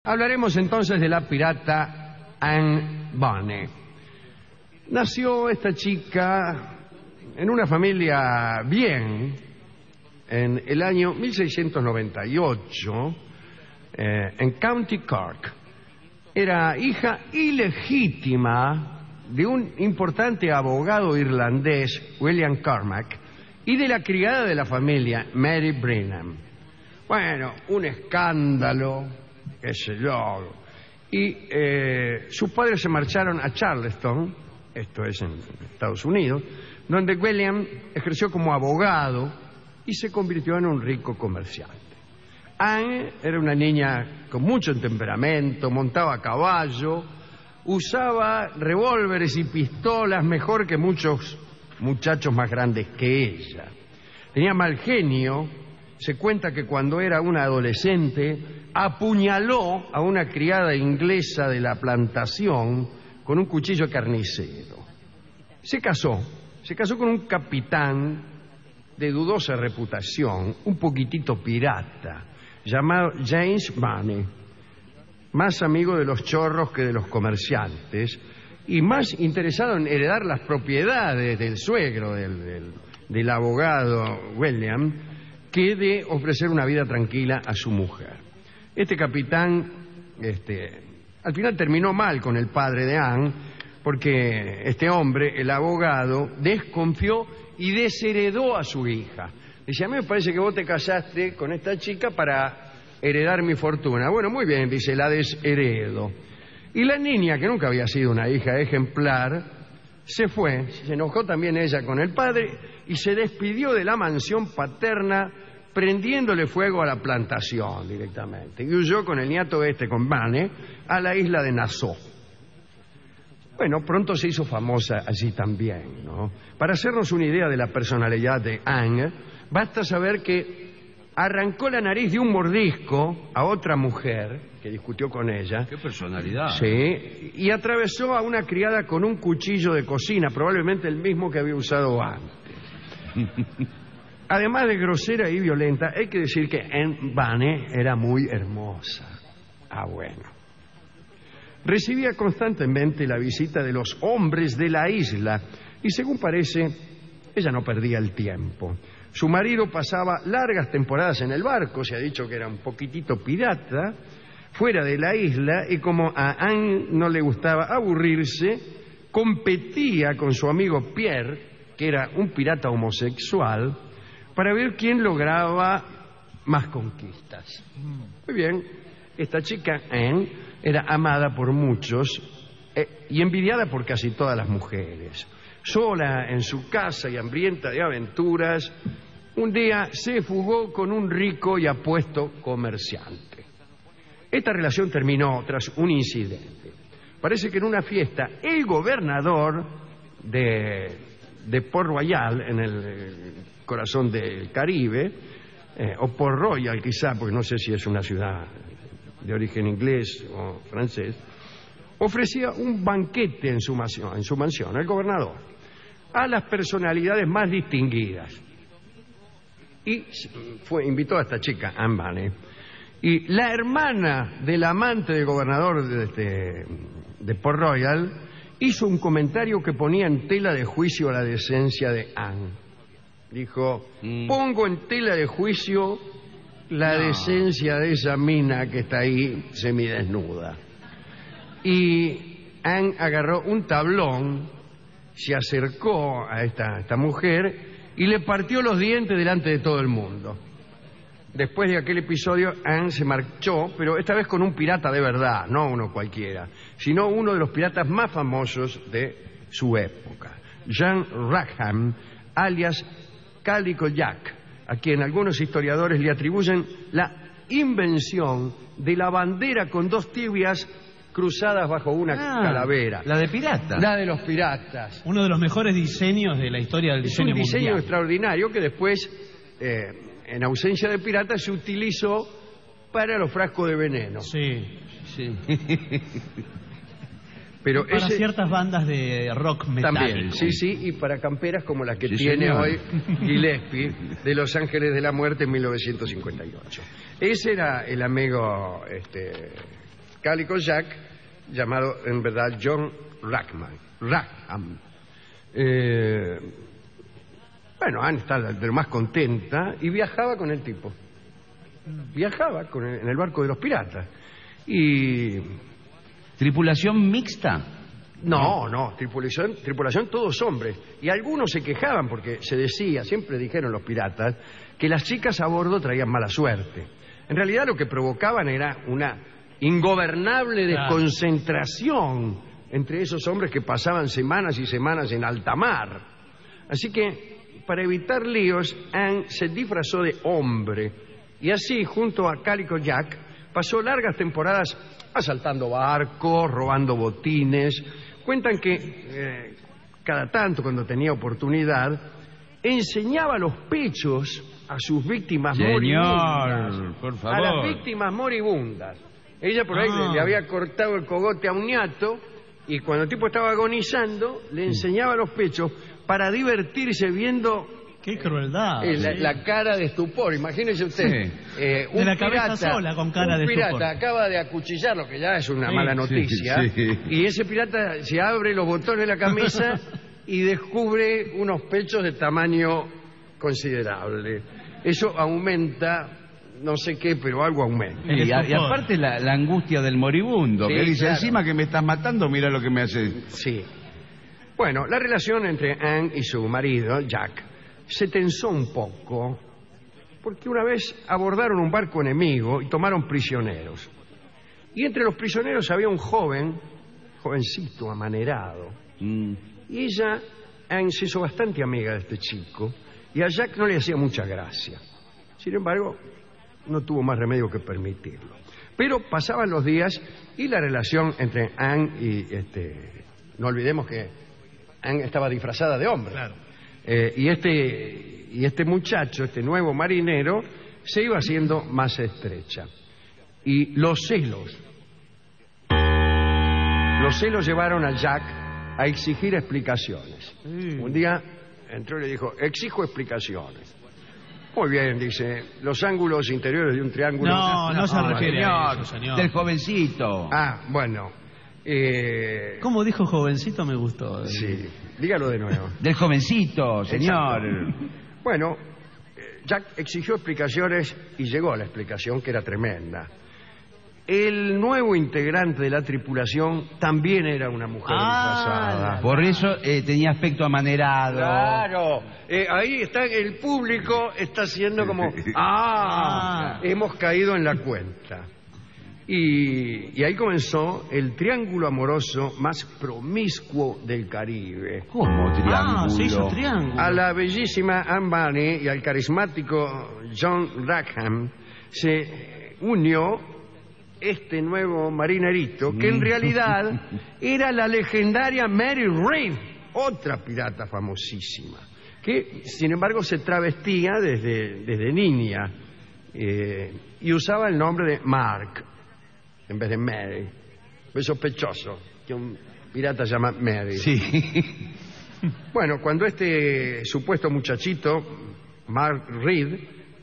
Hablaremos entonces de la pirata Anne Bonny. Nació esta chica en una familia bien en el año 1698 en County Cork. Era hija ilegítima de un importante abogado irlandés, William Cormac, y de la criada de la familia, Mary Brennan. Bueno, un escándalo, qué sé yo. Y sus padres se marcharon a Charleston, esto es en Estados Unidos, donde William ejerció como abogado y se convirtió en un rico comerciante. Anne era una niña con mucho temperamento, montaba a caballo, usaba revólveres y pistolas mejor que muchos muchachos más grandes que ella. Tenía mal genio. Se cuenta que cuando era una adolescente apuñaló a una criada inglesa de la plantación con un cuchillo carnicero. Se casó con un capitán de dudosa reputación, un poquitito pirata, llamado James Bonny, más amigo de los chorros que de los comerciantes y más interesado en heredar las propiedades del suegro del abogado William que de ofrecer una vida tranquila a su mujer. Este capitán al final terminó mal con el padre de Anne, porque este hombre, el abogado, desconfió y desheredó a su hija. Dice: a mí me parece que vos te casaste con esta chica para heredar mi fortuna. Bueno, muy bien, dice, la desheredo. Y la niña, que nunca había sido una hija ejemplar, se fue, se enojó también ella con el padre y se despidió de la mansión paterna prendiéndole fuego a la plantación directamente. Y huyó con el nieto con Bonny, a la isla de Nassau. Bueno, pronto se hizo famosa allí también, ¿no? Para hacernos una idea de la personalidad de Anne, basta saber que arrancó la nariz de un mordisco a otra mujer que discutió con ella. ¡Qué personalidad! Sí, y atravesó a una criada con un cuchillo de cocina, probablemente el mismo que había usado antes. Además de grosera y violenta, hay que decir que Anne Bonny era muy hermosa. Bueno. Recibía constantemente la visita de los hombres de la isla y, según parece, ella no perdía el tiempo. Su marido pasaba largas temporadas en el barco, se ha dicho que era un poquitito pirata, fuera de la isla, y como a Anne no le gustaba aburrirse, competía con su amigo Pierre, que era un pirata homosexual, para ver quién lograba más conquistas. Muy bien, esta chica Anne era amada por muchos y envidiada por casi todas las mujeres. Sola en su casa y hambrienta de aventuras, un día se fugó con un rico y apuesto comerciante. Esta relación terminó tras un incidente. Parece que en una fiesta el gobernador de Port Royal, en el corazón del Caribe, o Port Royal quizá, porque no sé si es una ciudad de origen inglés o francés, ofrecía un banquete en su mansión, el gobernador, a las personalidades más distinguidas. Y invitó a esta chica, Anne Bonny, y la hermana del amante del gobernador de Port Royal hizo un comentario que ponía en tela de juicio la decencia de Anne. Dijo: pongo en tela de juicio la decencia de esa mina que está ahí semidesnuda. Y Anne agarró un tablón, se acercó a esta mujer y le partió los dientes delante de todo el mundo. Después de aquel episodio, Anne se marchó, pero esta vez con un pirata de verdad, no uno cualquiera, sino uno de los piratas más famosos de su época, Jean Rackham, alias Calico Jack, a quien algunos historiadores le atribuyen la invención de la bandera con dos tibias cruzadas bajo una calavera. La de pirata. La de los piratas. Uno de los mejores diseños de la historia del diseño mundial. Es un diseño extraordinario que después, en ausencia de piratas, se utilizó para los frascos de veneno. Sí. Pero para ciertas bandas de rock metálico. También, sí, y para camperas como las que tiene hoy Gillespie de Los Ángeles de la Muerte en 1958. Ese era el amigo Calico Jack, llamado en verdad John Rackham. Bueno, Anne estaba de lo más contenta y viajaba con el tipo. Viajaba en el barco de los piratas. Y... ¿Tripulación mixta? No, tripulación todos hombres. Y algunos se quejaban porque se decía, siempre dijeron los piratas, que las chicas a bordo traían mala suerte. En realidad lo que provocaban era una ingobernable desconcentración entre esos hombres que pasaban semanas y semanas en alta mar. Así que, para evitar líos, Anne se disfrazó de hombre y así, junto a Calico Jack, pasó largas temporadas asaltando barcos, robando botines. Cuentan que cada tanto, cuando tenía oportunidad, enseñaba los pechos a sus víctimas moribundas. Por favor. A las víctimas moribundas. Ella por ahí le había cortado el cogote a un ñato y cuando el tipo estaba agonizando, le enseñaba los pechos para divertirse viendo... ¡Qué crueldad! La cara de estupor, imagínese usted. Sí. De la cabeza sola con cara de estupor. Un pirata acaba de acuchillar, lo que ya es una mala noticia, y ese pirata se abre los botones de la camisa y descubre unos pechos de tamaño considerable. Eso aumenta, no sé qué, pero algo aumenta. Y aparte la angustia del moribundo, que dice, encima que me estás matando, mira lo que me hace. Sí. Bueno, la relación entre Anne y su marido, Jack, se tensó un poco porque una vez abordaron un barco enemigo y tomaron prisioneros. Y entre los prisioneros había un jovencito, amanerado. Y ella, Anne, se hizo bastante amiga de este chico y a Jack no le hacía mucha gracia. Sin embargo, no tuvo más remedio que permitirlo. Pero pasaban los días y la relación entre Anne y no olvidemos que Anne estaba disfrazada de hombre. Claro. Y este muchacho, este nuevo marinero, se iba haciendo más estrecha. Y los celos llevaron a Jack a exigir explicaciones. Un día entró y le dijo, exijo explicaciones. Muy bien, dice, los ángulos interiores de un triángulo... No se refiere a eso, señor. Del jovencito. Ah, bueno. ¿Cómo dijo jovencito? Me gustó. Sí, dígalo de nuevo. Del jovencito, señor. Exacto. Bueno, Jack exigió explicaciones y llegó a la explicación, que era tremenda. El nuevo integrante de la tripulación también era una mujer disfrazada. Por eso tenía aspecto amanerado. Claro, ahí está, el público está haciendo como, hemos caído en la cuenta. Y ahí comenzó el triángulo amoroso más promiscuo del Caribe. ¿Cómo triángulo? Se hizo triángulo. A la bellísima Anne Bonny y al carismático John Rackham se unió este nuevo marinerito, que en realidad era la legendaria Mary Read, otra pirata famosísima, que sin embargo se travestía desde niña y usaba el nombre de Mark en vez de Mary. Es sospechoso que un pirata se llama Mary. Sí. Bueno, cuando este supuesto muchachito, Mark Read,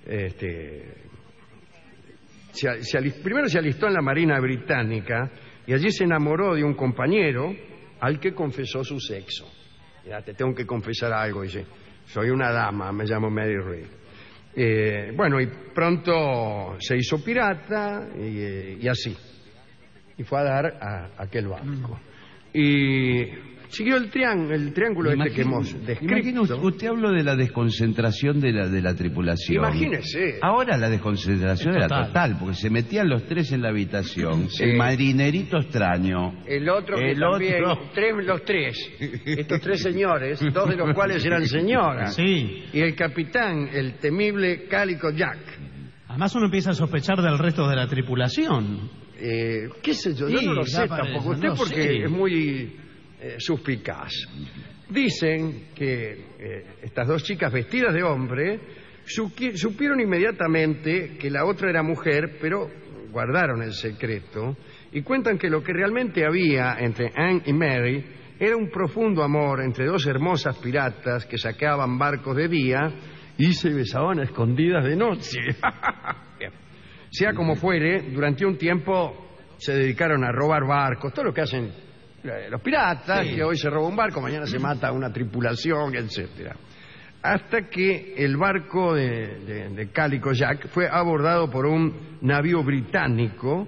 primero se alistó en la Marina Británica y allí se enamoró de un compañero al que confesó su sexo. Ya te tengo que confesar algo, dice. Soy una dama, me llamo Mary Read. Bueno, y pronto se hizo pirata y así. Y fue a dar a aquel barco. Y siguió el triángulo que hemos descrito. Usted habló de la desconcentración de la tripulación. Imagínese. Ahora la desconcentración era total, porque se metían los tres en la habitación. Sí. El marinerito extraño. El otro que también, los tres. Estos tres señores, dos de los cuales eran señoras. Sí. Y el capitán, el temible Calico Jack. Además uno empieza a sospechar del resto de la tripulación. ¿Qué sé yo? Yo no lo sé tampoco. Usted porque es muy suspicaz. Dicen que estas dos chicas vestidas de hombre supieron inmediatamente que la otra era mujer, pero guardaron el secreto y cuentan que lo que realmente había entre Anne y Mary era un profundo amor entre dos hermosas piratas que saqueaban barcos de día y se besaban a escondidas de noche. Sea como fuere, durante un tiempo se dedicaron a robar barcos, todo lo que hacen los piratas, que hoy se roba un barco, mañana se mata una tripulación, etcétera. Hasta que el barco de Calico Jack fue abordado por un navío británico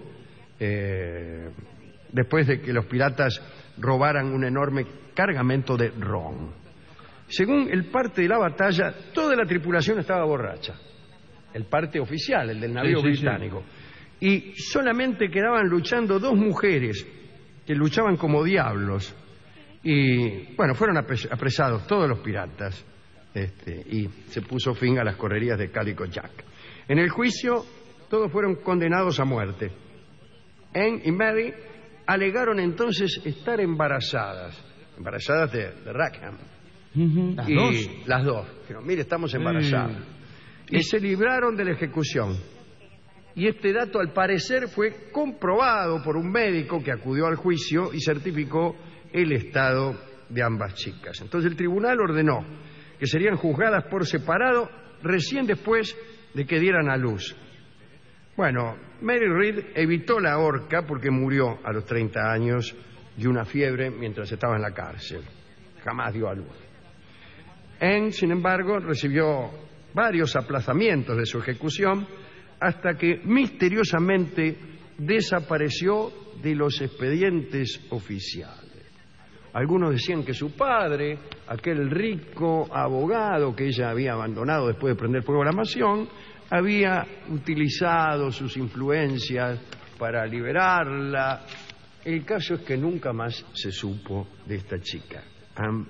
después de que los piratas robaran un enorme cargamento de ron. Según el parte de la batalla, toda la tripulación estaba borracha. El parte oficial, el del navío británico. Y solamente quedaban luchando 2 mujeres que luchaban como diablos. Y bueno, fueron apresados todos los piratas. Y se puso fin a las correrías de Calico Jack. En el juicio, todos fueron condenados a muerte. Anne y Mary alegaron entonces estar embarazadas de Rackham. Las dos. Dijeron, mire, estamos embarazadas. Y se libraron de la ejecución. Y este dato, al parecer, fue comprobado por un médico que acudió al juicio y certificó el estado de ambas chicas. Entonces el tribunal ordenó que serían juzgadas por separado recién después de que dieran a luz. Bueno, Mary Read evitó la horca porque murió a los 30 años de una fiebre mientras estaba en la cárcel. Jamás dio a luz. Anne, sin embargo, recibió varios aplazamientos de su ejecución hasta que misteriosamente desapareció de los expedientes oficiales. Algunos decían que su padre, aquel rico abogado que ella había abandonado después de prender fuego a la mansión, había utilizado sus influencias para liberarla. El caso es que nunca más se supo de esta chica, Anne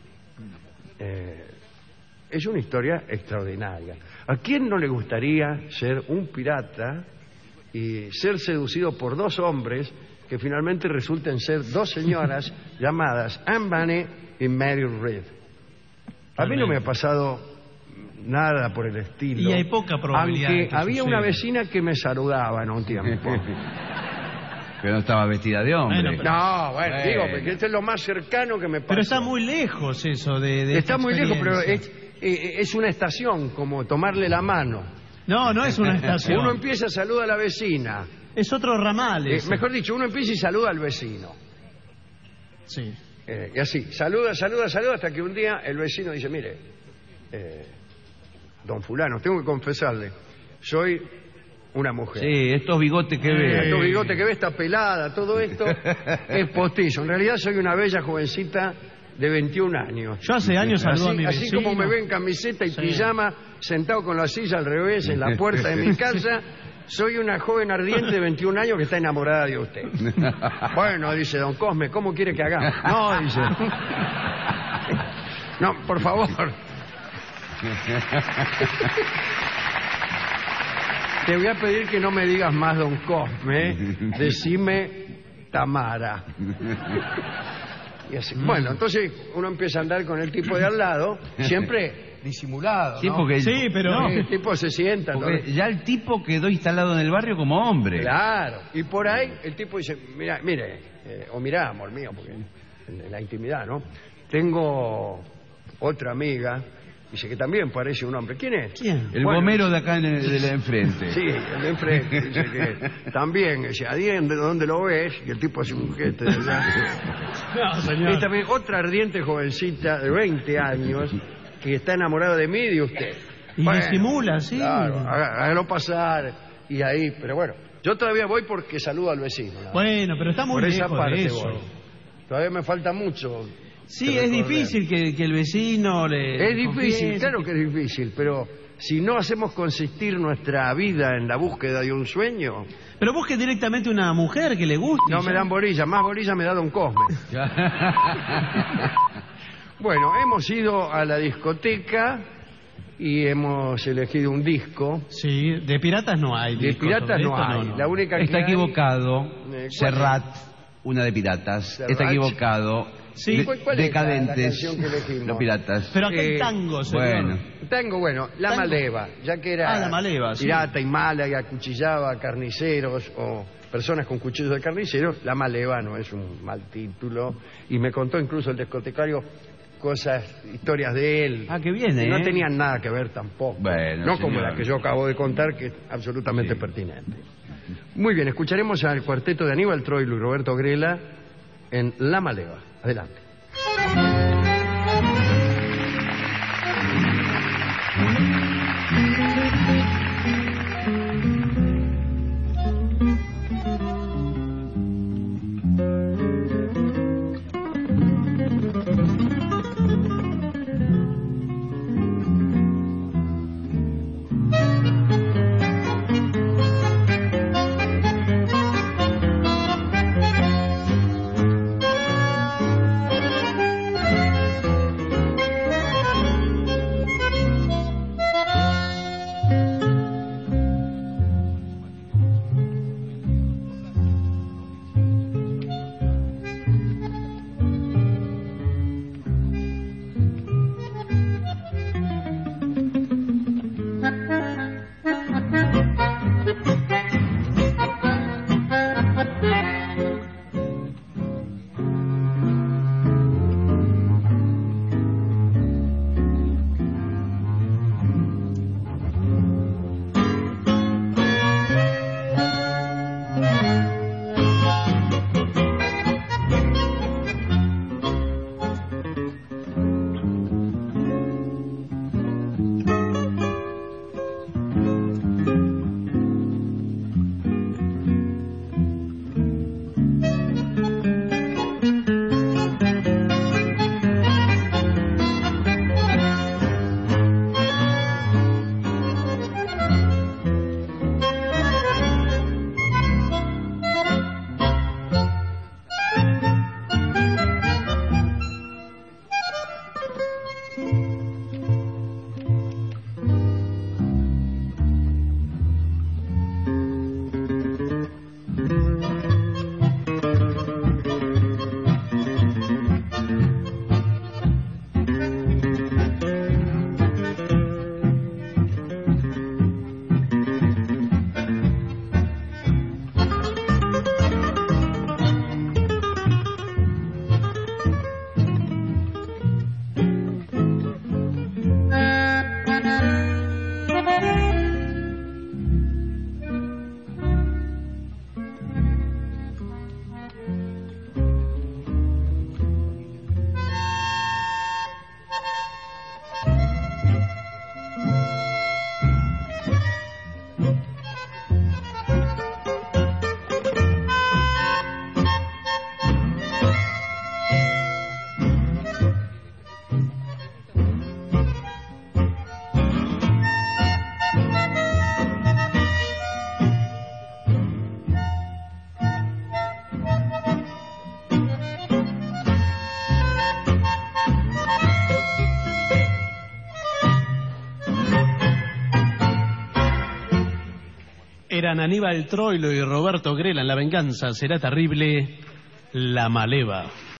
Bonny. Es una historia extraordinaria. ¿A quién no le gustaría ser un pirata y ser seducido por 2 hombres que finalmente resulten ser 2 señoras llamadas Anne Bonny y Mary Read? A mí no me ha pasado nada por el estilo. Y hay poca probabilidad. Aunque había una vecina que me saludaba en un tiempo. Pero no estaba vestida de hombre. No, bueno, digo, porque esto es lo más cercano que me pasó. Pero está muy lejos eso de Está muy lejos, pero es una estación, como tomarle la mano. No, no es una estación. Uno empieza a saludar a la vecina. Es otro ramal. Mejor dicho, uno empieza y saluda al vecino. Sí. Y así, saluda, hasta que un día el vecino dice, mire, don fulano, tengo que confesarle, soy una mujer. Sí, estos bigotes que ve. Estos bigotes que ve, está pelada, todo esto es postizo. En realidad soy una bella jovencita de 21 años. Yo hace años saludo a mi vecino. Así como me ven en camiseta y pijama, sentado con la silla al revés en la puerta de mi casa, soy una joven ardiente de 21 años que está enamorada de usted. Bueno, dice don Cosme, ¿cómo quiere que hagamos? No, dice. No, por favor. Te voy a pedir que no me digas más don Cosme, decime Tamara. Y así. Bueno, entonces uno empieza a andar con el tipo de al lado, siempre disimulado, sí, ¿no? porque Sí, pero... El tipo se sienta. Porque ya el tipo quedó instalado en el barrio como hombre. Claro. Y por ahí el tipo dice, mire, o mirá, amor mío, porque en la intimidad, ¿no? Tengo otra amiga, dice que también parece un hombre. ¿Quién es? ¿Quién? El gomero de acá de la enfrente. Sí, el de enfrente. Dice que también, dice, ¿de dónde lo ves? Y el tipo hace un gesto de allá. No, señor. Y también otra ardiente jovencita de 20 años que está enamorada de mí y de usted. Y disimula, sí. Claro, hágalo pasar. Y ahí, pero bueno, yo todavía voy porque saludo al vecino, ¿no? Bueno, pero está muy Por esa lejos parte de eso. voy. Todavía me falta mucho. Sí, es difícil que el vecino le... Es difícil, confiese. claro que es difícil, pero si no hacemos consistir nuestra vida en la búsqueda de un sueño... Pero busque directamente una mujer que le guste. No me dan bolilla, más bolilla me da don Cosme. Bueno, hemos ido a la discoteca y hemos elegido un disco. Sí, de piratas no hay. De discos, piratas sobre no esto hay. La única que Está hay- equivocado. ¿cuál Serrat, una de piratas. Serrat. Está equivocado. Sí. ¿Cuál es la Decadentes. canción que elegimos? Los piratas. Pero acá hay tango, señor. bueno. Tango, bueno, La Tango. Maleva, ya que era La Maleva, sí. pirata y mala y acuchillaba a carniceros o personas con cuchillos de carniceros, La Maleva no es un mal título. Y me contó incluso el discotecario cosas, historias de él. Ah, qué bien, ¿eh? No tenían nada que ver tampoco. Bueno, no como señor. la que yo acabo de contar, que es absolutamente pertinente. Muy bien, escucharemos al cuarteto de Aníbal Troilo y Roberto Grela en La Maleva. Adelante. Eran Aníbal Troilo y Roberto Grela en La venganza será terrible, La Maleva.